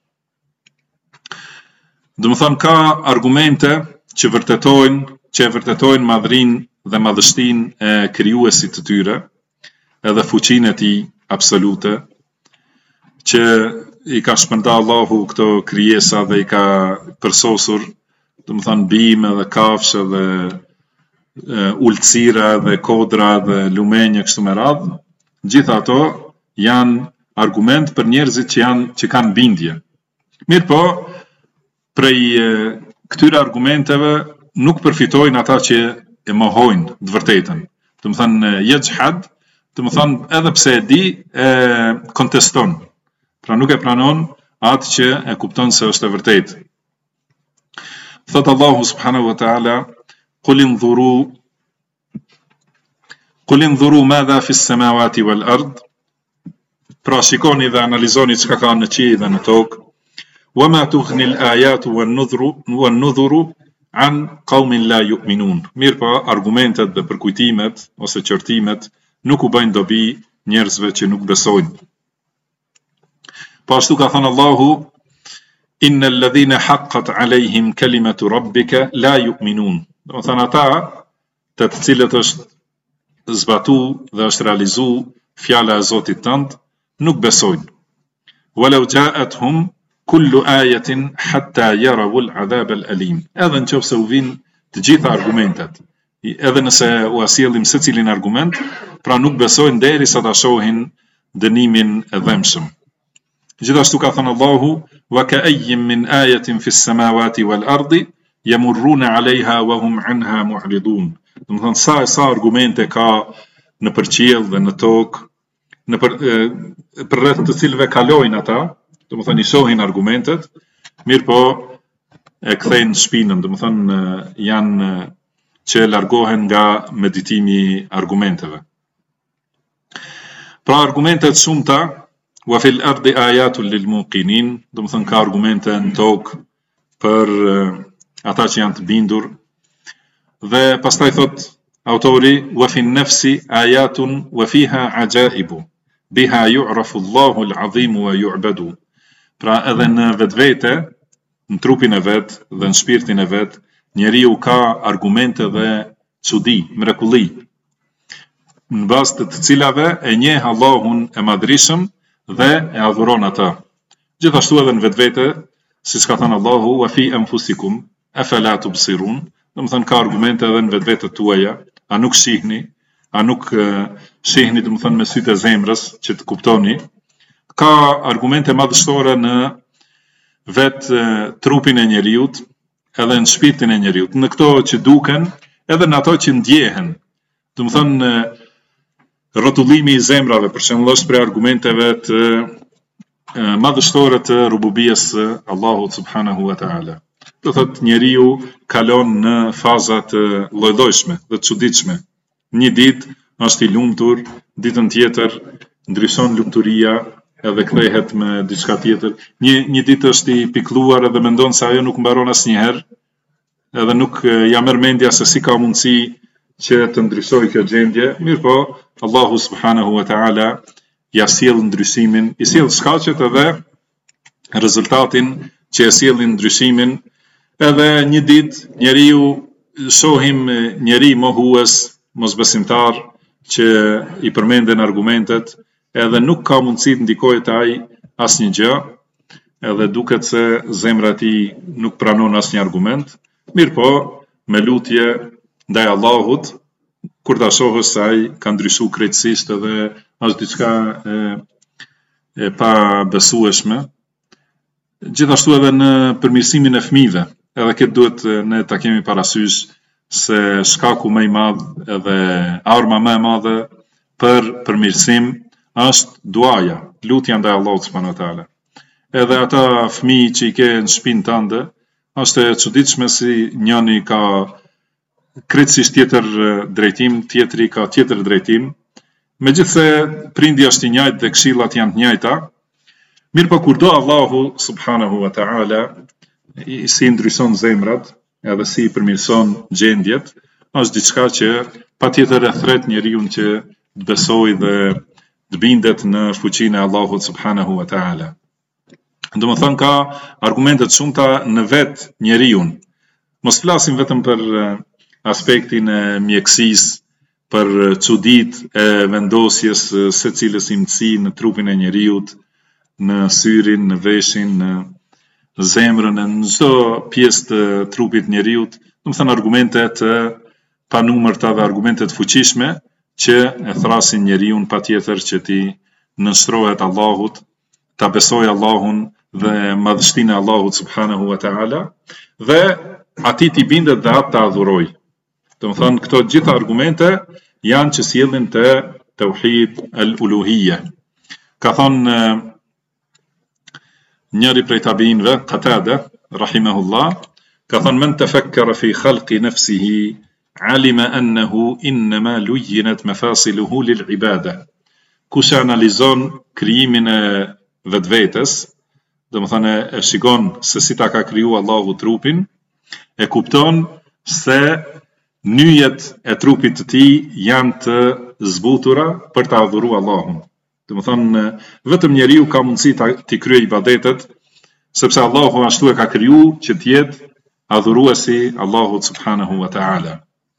Speaker 2: Domethënë ka argumente që e vërtetojnë madhrinë dhe madhështinë e krijuesit të tyre, edhe fuqinë e tij absolute, që i ka shpërnda Allahu këto krijesa dhe i ka përsosur, domethënë, bime dhe kafshë dhe ulësira dhe kodra dhe lumenje kështu me radhë. Gjithë ato janë argument për njerëzit që kanë bindje. Mirë po, prej këtyre argumenteve nuk përfitojnë ata që e mohojnë të vërtetën. Domethënë yajhad, domethënë edhe pse e di, e konteston. Pra nuk e pranon atë që e kupton se është e vërtetë. Thot Allahu subhanahu wa ta'ala: "Qul inzuru madha fi s-samawati wal ard." Pra shikoni dhe analizoni çka ka në qiell dhe në tokë. "Wa ma tughni al-ayatu wan-nudhuru an qaumin la yu'minun." Mirë po, argumentet dhe përkujtimet ose qortimet nuk u bëjnë dobi njerëzve që nuk besojnë. Po ashtu ka thënë Allahu: "Innal ladhina haqqat alayhim kalimatu rabbika la yu'minun." Domethënë ata të cilët është zbatu dhe është realizu fjala e Zotit tënd, nuk besojnë. "Walau ja'atuhum kullu ayatin hatta yarawu al-'adhab al-alim." Edhe nëse u vinë të gjitha argumentet, edhe nëse u asjellim secilin argument, pra nuk besojnë derisa ta shohin dënimin e dhëmshëm. Gjithashtu ka thënë Allahu: "Wa ka'ayyin min ayatin fi s-samawati wal-ardi yamurruna 'alayha wa hum 'anha mu'ridun." Domethënë sa argumente ka në qiell dhe në tokë, për rreth të cilëve kalojnë ata, domethënë i shohin argumentet, mirë po e kthejnë shpinën, domethënë janë që largohen nga meditimi i argumenteve. Pra argumentet shumëta, "Wa fil ardi ayatun lil muqinin", domethënë ka argumente në tokë për ata që janë të bindur. Dhe pastaj thot autori: "Wa fin nafsi ayatun wa fiha ajaibu biha yu'rafu Allahu al-'azim wa yu'badu." Pra edhe në vetvete, në trupin e vet dhe në shpirtin e vet, njeriu ka argumente dhe çudi, mrekulli, në bazë të cilave e njeh Allahun e madhrishëm dhe e adhuron ata. Gjithashtu edhe në vetvete, siç ka thënë Allahu: "Wa fi anfusikum afala tubsirun." Domethënë ka argumente edhe në vetvetet tuaja, a nuk shihni, a nuk shihni, domethënë me sytë e zemrës që të kuptoni. Ka argumente madhështore në vetë trupin e njeriut, edhe në shpirtin e njeriut, në këto që duken, edhe në ato që ndjehen. Domethënë rrotullimi i zemrave, për shembull, është prej argumenteve të madhështore të rububies së Allahut subhanahu wa ta'ala. Do thotë njeriu kalon në faza të lloj-llojshme dhe të çuditshme. Një ditë është i lumtur, ditën tjetër ndryshon lumturia edhe kthehet me diçka tjetër. Një ditë është i pikëlluar edhe mendon se ajo nuk mbaron asnjëherë, edhe nuk ja merr mendja se si ka mundësi që të ndryshojë kjo gjendje. Mirë po, Allahu subhanahu wa ta'ala ja sjell ndryshimin, i sjell shkaqet edhe rezultatin që e sjellin ndryshimin. Edhe një ditë njeriu shohim njeri mohues, mosbesimtar, që i përmenden argumentet, edhe nuk ka mundësi të ndikojë te ai asnjë gjë, edhe duket se zemra e tij nuk pranon asnjë argument. Mirë po, me lutje ndaj Allahut, kur ta shohësh se ai ka ndryshuar krejtësisht edhe është diçka e pa besueshme. Gjithashtu edhe në përmirësimin e fëmijëve, edhe këtë duhet ne ta kemi parasysh se shkaku më i madh edhe arma më e madhe për përmirësim është duaja, lutja ndaj Allahut subhanahu wa taala. Edhe ata fëmijë që i ke në shtëpinë tënde, është e çuditshme si njëri ka krejtësisht tjetër drejtim, tjetri ka tjetër drejtim, megjithse prindi është i njëjtë dhe këshillat janë të njëjta, mirë po kur do Allahu subhanahu wa ta'ala si ndryson zemrat edhe si përmirëson gjendjet, është diçka që patjetër e thret njeriu që të besojë dhe të bindet në fuqinë e Allahut subhanahu wa ta'ala. Domethënë ka argumente të shumta në vetë njeriu. Mos flasim vetëm për aspektin e mjekësisë, për çuditë e vendosjes secilës imësi në trupin e njeriut, në syrin, në veshin, në zemrën, në çdo pjesë të trupit njeriut, domethënë argumente të panumërta dhe argumente të fuqishme që e thrasin njeriun patjetër që ti nënshtrohet Allahut, ta besojë Allahun dhe madhështinë e Allahut subhanahu wa ta'ala dhe atij ti bindet dhe atë ta adhuroj. Domethënë këto gjitha argumente janë që sjellin te tauhid al-uluhiyya. Ka thonë njëri prej tabiinëve, Qatada rahimahullah, ka thonë men tafakkara fi khalqi nafsihi alima annahu innama luyyinat mafasiluhu lil-ibada. Kush analizon krijimin e vetvetes, domethënë e shikon se si ta ka kriju Allahu trupin, e kupton se nyjet e trupit të tij janë të zbutura për të adhuruar Allahun. Domethënë vetëm njeriu ka mundësi të kryejë ibadetet, sepse Allahu ashtu e ka kriju që të jetë adhuruesi Allahut subhanahu wa ta'ala.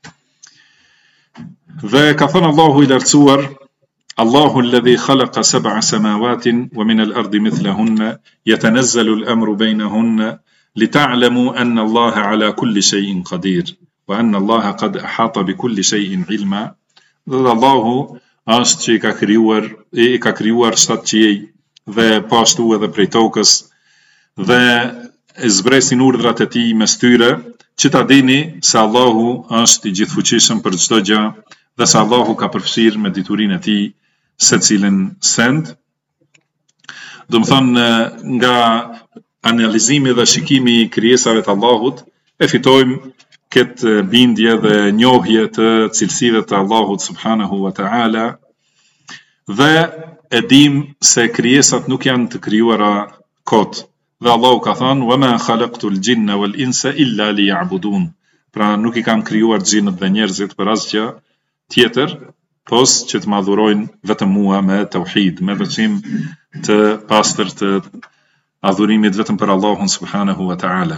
Speaker 2: Dhe ka thënë Allahu i lartësuar: Allahu alladhi khalaqa sab'a samawatin wa min al-ardi mithlahunna yatanazzalu al-amru baynahunna lita'lamu anna Allaha ala kulli shay'in qadir wa anna Allaha qad ahata bi kulli shay'in ilma. Dhe Allahu është që i ka krijuar 7 qiej dhe po ashtu edhe prej tokës dhe e zbresin urdhrat e tij mes tyre, që ta dini se Allahu është i gjithfuqishëm për çdo gjë dhe se Allahu ka përfshirë me diturinë e tij secilin send. Domethënë nga analizimi dhe shikimi i krijesave të Allahut e fitojmë këtë bindje dhe njohje të cilësive të Allahut subhanahu wa ta'ala dhe e dim se krijesat nuk janë të krijuara kot. Dhe Allahu ka thënë: "Wa ma khalaqtul jinna wal insa illa liya'budun." Pra nuk i kam krijuar xhinët dhe njerëzit për asgjë tjetër, pos që të madhurojnë vetëm mua me tauhid, me besim të pastër të adhurimit vetëm për Allahun subhanahu wa ta'ala.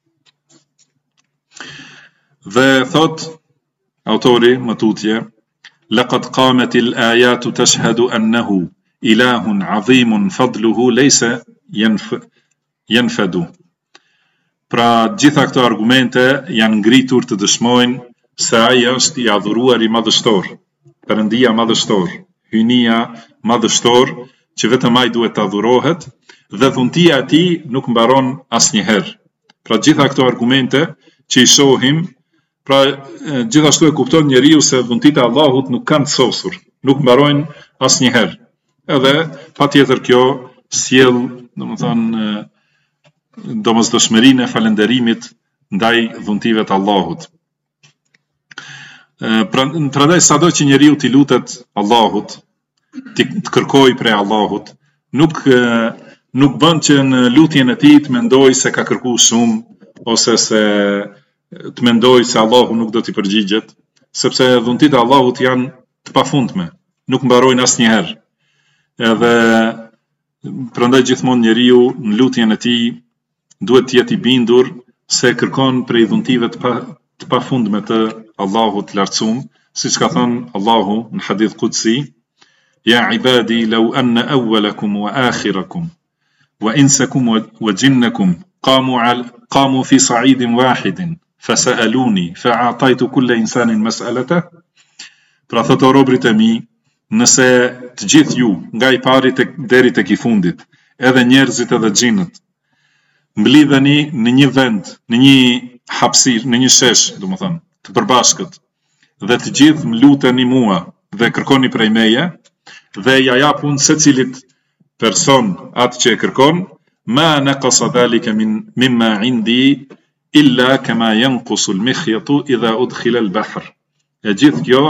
Speaker 2: Dhe thot autori më tutje: "Laqad qamatil ayatu tashhadu annahu ilahun azimun fadluhu laysa yanfadu." Pra gjitha këto argumente janë ngritur të dëshmojnë se ai është i adhuruar i madhështor, Perëndia madhështor, hynia madhështor, që vetëm ai duhet të adhurohet dhe dhuntia e tij nuk mbaron asnjëherë. Pra gjitha këto argumente që i shohim, pra gjithashtu e kupton njeriu se dhuntit e Allahut nuk kanë të sosur, nuk mbarojnë asnjëherë. Edhe patjetër kjo sjell, domethënë, domosdoshmërinë e falënderimit ndaj dhuntive të Allahut. Prandaj sado që njeriu t'i lutet Allahut, të kërkojë prej Allahut, nuk bën që në lutjen e tij të mendoj se ka kërkuar shumë ose se të mendoj se Allahu nuk do t'i përgjigjet, sepse dhuntit e Allahut janë të pafundme, nuk mbarojnë asnjëherë. Edhe prandaj gjithmonë njeriu në lutjen e tij duhet të jetë i bindur se kërkon prej dhuntive të pafundme të Allahut lartësuar, siç ka thënë Allahu në hadith qudsi: "Ya ibadi law anna awwalakum wa akhirakum wa insakum wa jinnakum qamu fi sa'idin wahidin fasa'aluni fa'ataytu kulla insanin mas'alatahu." Pra thotë o robrit e mi, nëse të gjithë ju, nga i pari deri tek i fundit, edhe njerëzit edhe xhinët, mblidheni në një vend, në një hapësirë, në një shesh, domethënë, të përbashkët, dhe të gjithë më luteni mua dhe kërkoni prej meje, dhe ja japun secilit person atë që e kërkon, ma naqasa dhalika mimma indi illa kama yanqusu al-mikhyatu idha udkhila al-bahr. E gjithë kjo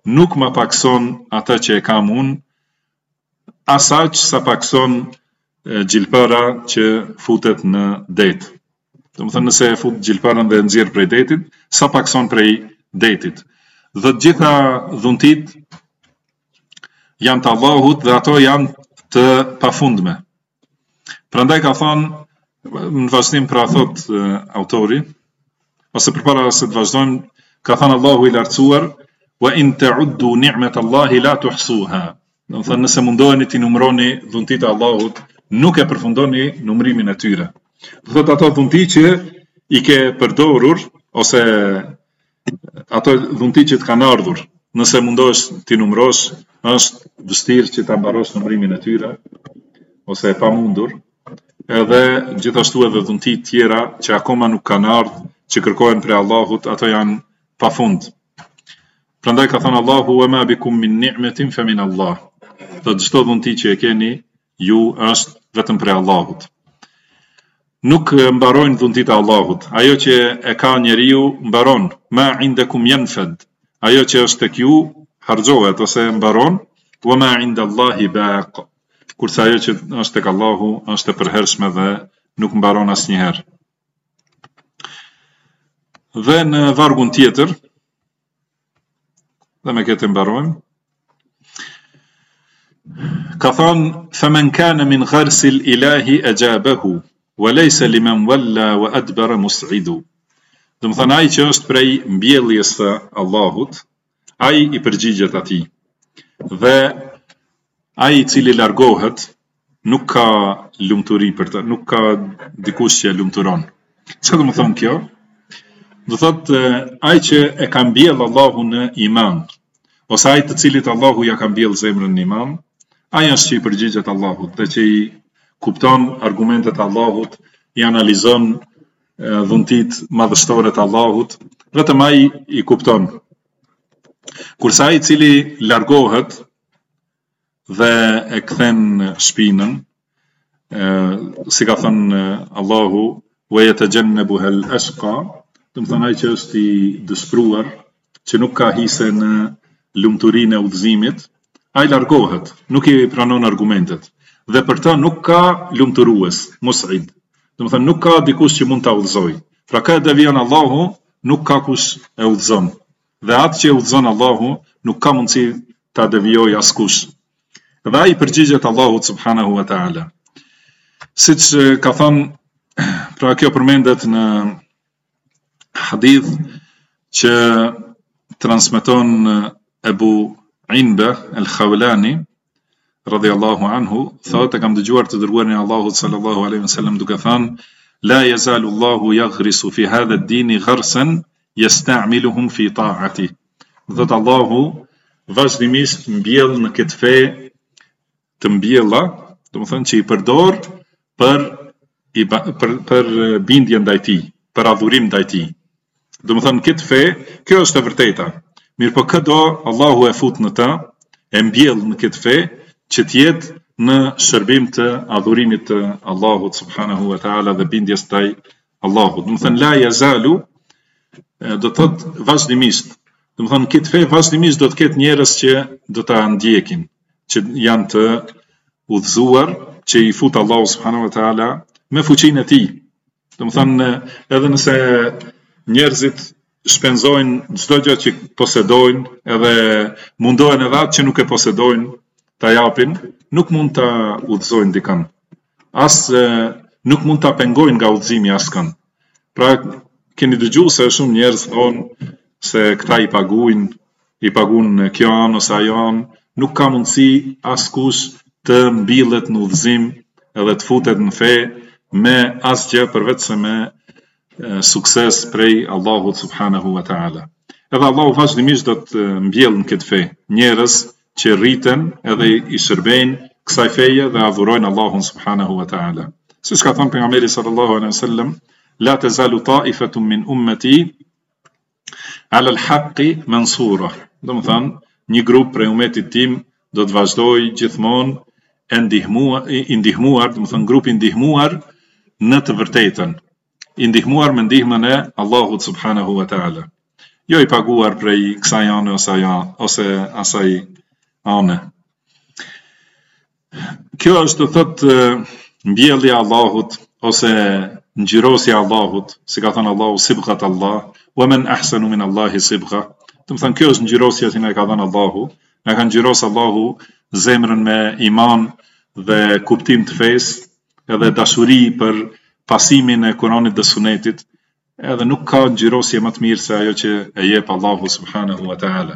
Speaker 2: nuk ma pakson ata që e kam unë, asaq sa pakson gjilpëra që futet në det. Domethënë nëse e fut gjilpërën dhe nxjerr prej detit, sa pakson prej detit. Dhe të gjitha dhuntit janë të Allahut dhe ato janë të pafundme. Prandaj ka thënë në vazhdim pra thot autori, ose përpara se të vazhdojmë, ka thënë Allahu i lartësuar: "Wa in ta'uddu ni'matallahi la tuhsuha." Domethënë nëse mundoheni të numëroni dhuntit e Allahut, nuk e përfundoni numërimin e tyre. Do thot ato dhunti që i ke përdorur ose ato dhunti që të kanë ardhur, nëse mundohesh t'i numërosh, është vështirë që ta mbarosh numërimin e tyre ose e pamundur. Edhe gjithashtu edhe dhunti tjera që akoma nuk kanë ardhur, që kërkohen prej Allahut, ato janë pafund. Prandaj ka thënë Allahu: "Wa ma bikum min ni'matin fa min Allah." Do çdo dhunti që e keni ju është vetëm prej Allahut. Nuk mbarojnë dhuntit e Allahut. Ajo që e ka njeriu mbaron. Ma indakum yanfad. Ajo që është tek ju harxohet ose mbaron. Wa ma inda Allahi baq. Kurse ajo që është tek Allahu është e përhershme dhe nuk mbaron asnjëherë. Dhe në vargun tjetër, dhe me këtë mbarojmë, ka thënë: "Faman kana min gharsil ilahi ajabahu, wa laysa liman walla wa adbara mus'idu." Domethënë ai që është prej mbjelljes së Allahut, ai i përgjigjet atij. Dhe ai i cili largohet nuk ka lumturi për të, nuk ka dikush që e lumturon. Çfarë do të thonë kjo? Do thotë ai që e ka mbjell Allahu në iman, ose ai të cilit Allahu ja ka mbjell zemrën në iman, ai është që i përgjigjet Allahut dhe që i kupton argumentet e Allahut, i analizon dhuntit madhështore të Allahut, vetëm ai i kupton. Kurse ai i cili largohet dhe e kthen shpinën, si ka thënë Allahu: "Wa yatajannabuha al-ashqa", do të thonë ai që është i dëshpëruar, që nuk ka hise në lumturinë e udhëzimit, ai largohet, nuk i pranon argumentet. Dhe për të nuk ka lumturues, mus'id. Do të thënë nuk ka dikush që mund ta udhëzoj. Pra ka devion Allahu, nuk ka kush e udhëzon. Dhe atë që e udhëzon Allahu, nuk ka mundësi ta devijoj askush. Dhe ai përgjigjet Allahut subhanahu wa ta'ala. Siç ka thënë, pra kjo përmendet në hadith që transmeton Ebu Inbe al-Khawlani radhiyallahu anhu, thotë kam dëgjuar të dërguarin e Allahut sallallahu alaihi wasallam duke thënë: "La yazalu Allahu yaghrisu fi hadha ad-din gharsan yasta'miluhum fi ta'ati." Thotë Allahu vazhdimisht mbjell në këtë fe të mbjella, do të thënë që i përdor për bindje ndaj tij, për adhurim ndaj tij. Do të thënë këtë fe, kjo është e vërteta. Mirë po këdo Allahu e fut në të, e mbjell në këtë fe, që tjetë në shërbim të adhurimit të Allahut subhanahu wa ta'ala dhe bindjes ndaj Allahut. Do të thënë la yazalu, do të thotë vazhdimisht. Do të thënë këtë fe vazhdimisht do të ketë njerëz që do ta ndjekin, që janë të udhëzuar, që i fut Allahu subhanahu wa ta'ala me fuqinë e tij. Do të thënë edhe nëse njerëzit shpenzojnë çdo gjë që posedojnë, edhe mundohen edhe atë që nuk e posedojnë ta japin, nuk mund ta udhëzojnë dikën. Nuk mund ta pengojnë nga udhëzimi askën. Pra keni dëgjuar se shumë njerëz thonë se këta i paguajnë kjo anë ose ajo anë, nuk ka mundësi askush të mbillet në udhëzim edhe të futet në fe me asgjë përveç se me sukses prej Allahut subhanahu wa ta'ala. Edhe Allahu vazhdimisht do të mbjell në këtë fe njerëz që rriten edhe i shërbejnë kësaj feje dhe adhurojnë Allahun subhanahu wa ta'ala. Siç ka thënë pejgamberi sallallahu alaihi wasallam: "La tazalu ta'ifatun min ummati 'ala al-haqqi mansura." Do të thonë, një grup prej umetit tim do të vazhdojë gjithmonë i ndihmuar, do të thonë grup i ndihmuar në të vërtetën. I ndihmuar me ndihmën e Allahut subhanahu wa ta'ala. jo i paguar prej kësaj ane ose asaj ane. Kjo është të thotë mbjellja e Allahut ose ngjyrosja e Allahut, si ka thënë Allahu sibghat Allah, wa man ahsanu min Allahi sibgha. Do të thënë kjo është ngjyrosja që na ka dhënë Allahu, na ka ngjyros Allahu zemrën me iman dhe kuptim të fesë, edhe dashuri për pasimin e Kuranit dhe Sunetit, edhe nuk ka ngjyrosje më të mirë se ajo që e jep Allahu subhanahu wa taala.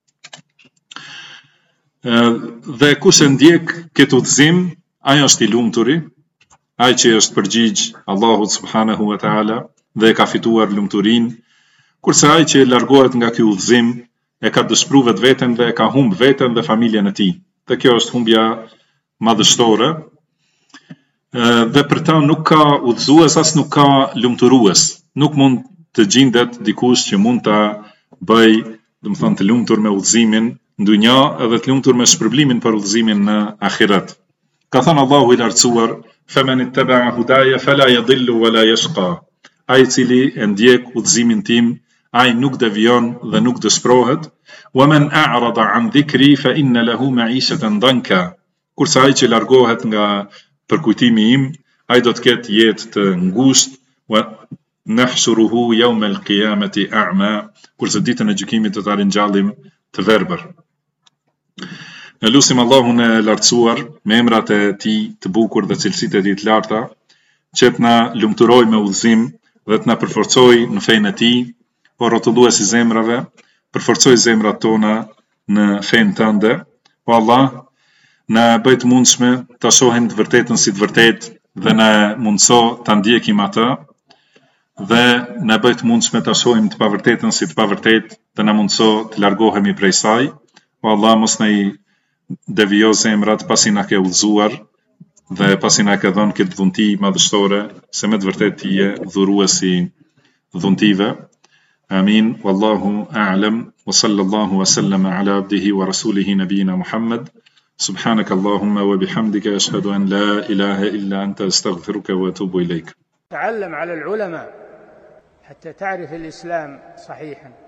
Speaker 2: Dhe kush e ndjek këtë udhëzim, ai është i lumturi, ai që është përgjigj Allahut subhanahu wa taala dhe ka fituar lumturinë, kurse ai që largohet nga ky udhëzim e ka dëshpëruar vetveten dhe e ka humb veten dhe familjen e tij. Dhe kjo është humbja madhështore. Dhe për ta nuk ka udhëzues as nuk ka lumturues. Nuk mund të gjendet dikush që mund ta bëj, do të thonë, të lumtur me udhëzimin në dunja edhe të lumtur me shpërblimin për udhëzimin në ahiret. Ka thënë Allahu i lartësuar: "Faman ittaba'a hudaya fala yadhillu wala yashqa." Ai i cili e ndjek udhëzimin tim, ai nuk devion dhe nuk dëshpërohet. "Wa man a'rada 'an dhikri fa inna lahu ma'ishatan danka." Kurse ai që largohet nga përkujtimi im, ai do të ketë jetë të ngushtë, wa nahshuruhu yawm al-qiyamati a'ma, kurse ditën e gjykimit do ta ringjallim të verbër. Ne lutim Allahun e lartësuar me emrat e tij të bukur dhe cilësitë e tij të larta, që të na lumturoj me udhëzim dhe të na përforcoj në fenë e tij, o rrotullues i zemrave, përforcoj zemrat tona në fenë tënde, o Allah, na bëj të mundshme ta shohim të vërtetën si të vërtetë dhe na mundso ta ndjekim atë, dhe na bëj të mundshme ta shohim të pavërtetën si të pavërtetë dhe na mundso të largohemi prej saj. O Allah, mos na i devijo zemrat pasi na ke udhëzuar dhe pasi na ke dhënë këtë dhunti madhështore, se me të vërtetë ti je dhuruesi dhuntive. Amin. Wallahu a'lam. Wa sallallahu wa sallama ala abdihi wa rasulihi nabiyina Muhammad. سبحانك اللهم وبحمدك أشهد أن لا إله إلا أنت أستغفرك وأتوب إليك.
Speaker 1: تعلم على العلماء حتى تعرف الإسلام صحيحا.